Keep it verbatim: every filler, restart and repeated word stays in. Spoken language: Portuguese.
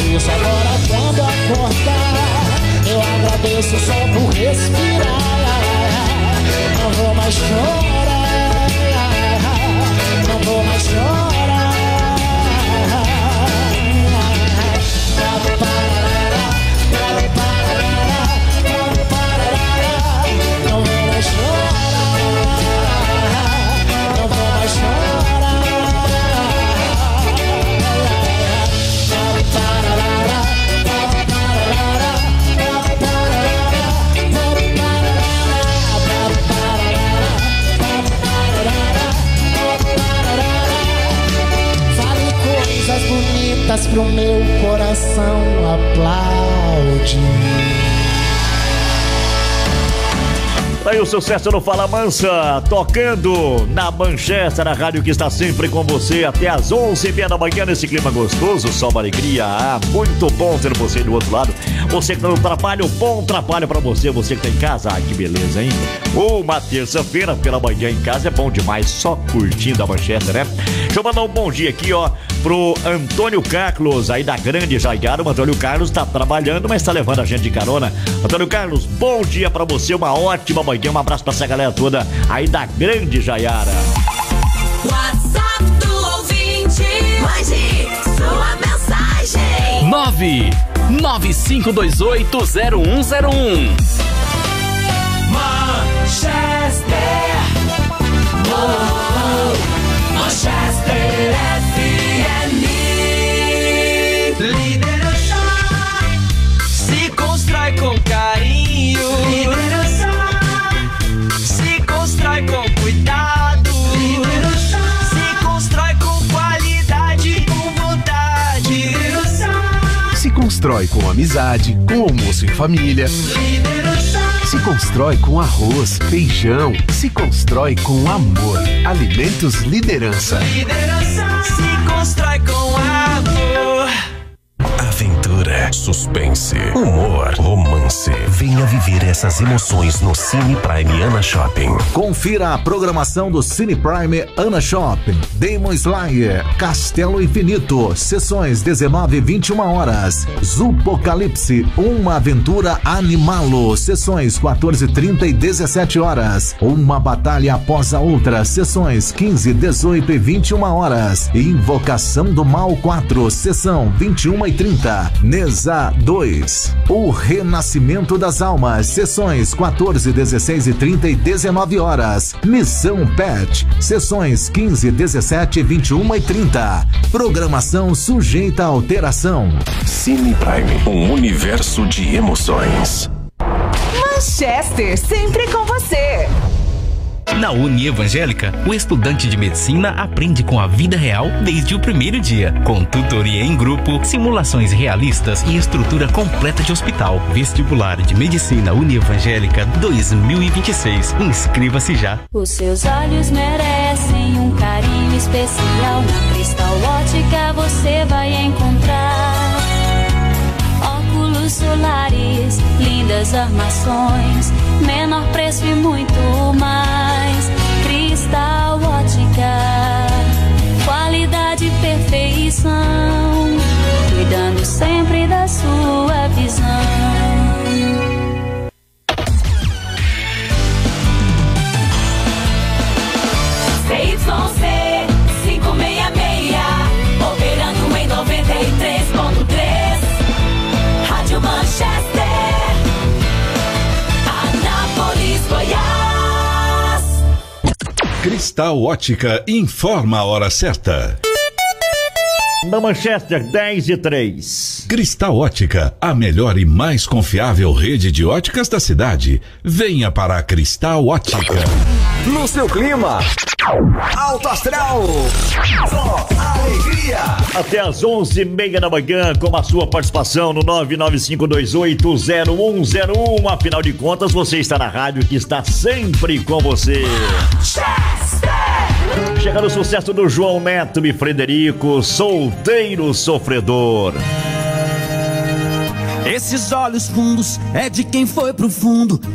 isso. Agora quando acordar, eu agradeço só por respirar. Não vou mais chorar, não vou mais chorar. Bonitas pro meu coração aplaudir. Aí o sucesso no Fala Mansa, tocando na Manchester, a rádio que está sempre com você até as onze e meia da manhã, nesse clima gostoso, só uma alegria. Ah, muito bom ter você do outro lado. Você que tá no trabalho, bom trabalho pra você. Você que tá em casa, ah, que beleza, hein? Uma terça-feira pela manhã em casa é bom demais, só curtindo a Manchester, né? Deixa eu mandar um bom dia aqui, ó, pro Antônio Carlos, aí da Grande Jaiara. O Antônio Carlos tá trabalhando, mas tá levando a gente de carona. Antônio Carlos, bom dia pra você, uma ótima manhã. Um abraço pra essa galera toda aí da Grande Jaiara. WhatsApp do ouvinte, mande sua mensagem. nove nove cinco dois oito zero um zero um. Manchester, oh, Manchester F M. Liderança se constrói com carinho. Liderança se constrói com cuidado. Liderança se constrói com qualidade, com vontade. Liderança se constrói com amizade, com almoço em família. Liderança se constrói com arroz, feijão. Se constrói com amor. Alimentos Liderança. Liderança se constrói com amor. Aventura, suspense, humor, romance. Venha viver essas emoções no Cine Prime Ana Shopping. Confira a programação do Cine Prime Ana Shopping. Demon Slayer, Castelo Infinito, sessões dezenove e vinte e uma horas. Zupocalipse, Uma Aventura Animalo, sessões quatorze e trinta e dezessete horas. Uma Batalha Após a Outra, sessões quinze, dezoito e vinte e uma horas. Invocação do Mal quatro, sessão vinte e uma e trinta. Neza dois, O Renascimento das Almas, sessões quatorze, dezesseis e trinta e dezenove horas. Missão Pet, sessões quinze, dezessete, vinte e uma e trinta. Programação sujeita a alteração. Cine Prime, um universo de emoções. Manchester, sempre com você. Na Uni Evangélica, o estudante de medicina aprende com a vida real desde o primeiro dia, com tutoria em grupo, simulações realistas e estrutura completa de hospital. Vestibular de Medicina Uni Evangélica dois mil e vinte e seis. Inscreva-se já. Os seus olhos merecem um carinho especial. Na Cristal Ótica você vai encontrar óculos solares, lindas armações, menor preço e muito mais. Cristal Ótica, qualidade e perfeição, cuidando sempre da sua visão. C Y C cinco seis seis, operando em noventa e três ponto três. Rádio Manchester, Anápolis, Goiás. Cristal Ótica informa a hora certa. Na Manchester, dez e três. Cristal Ótica, a melhor e mais confiável rede de óticas da cidade. Venha para a Cristal Ótica. No seu clima, Alto Astral, só alegria. Até às onze e meia da manhã, com a sua participação no nove nove cinco dois oito zero um zero um. Afinal de contas, você está na rádio que está sempre com você. Chegando o sucesso do João Neto e Frederico, Solteiro Sofredor. Esses olhos fundos é de quem foi pro fundo.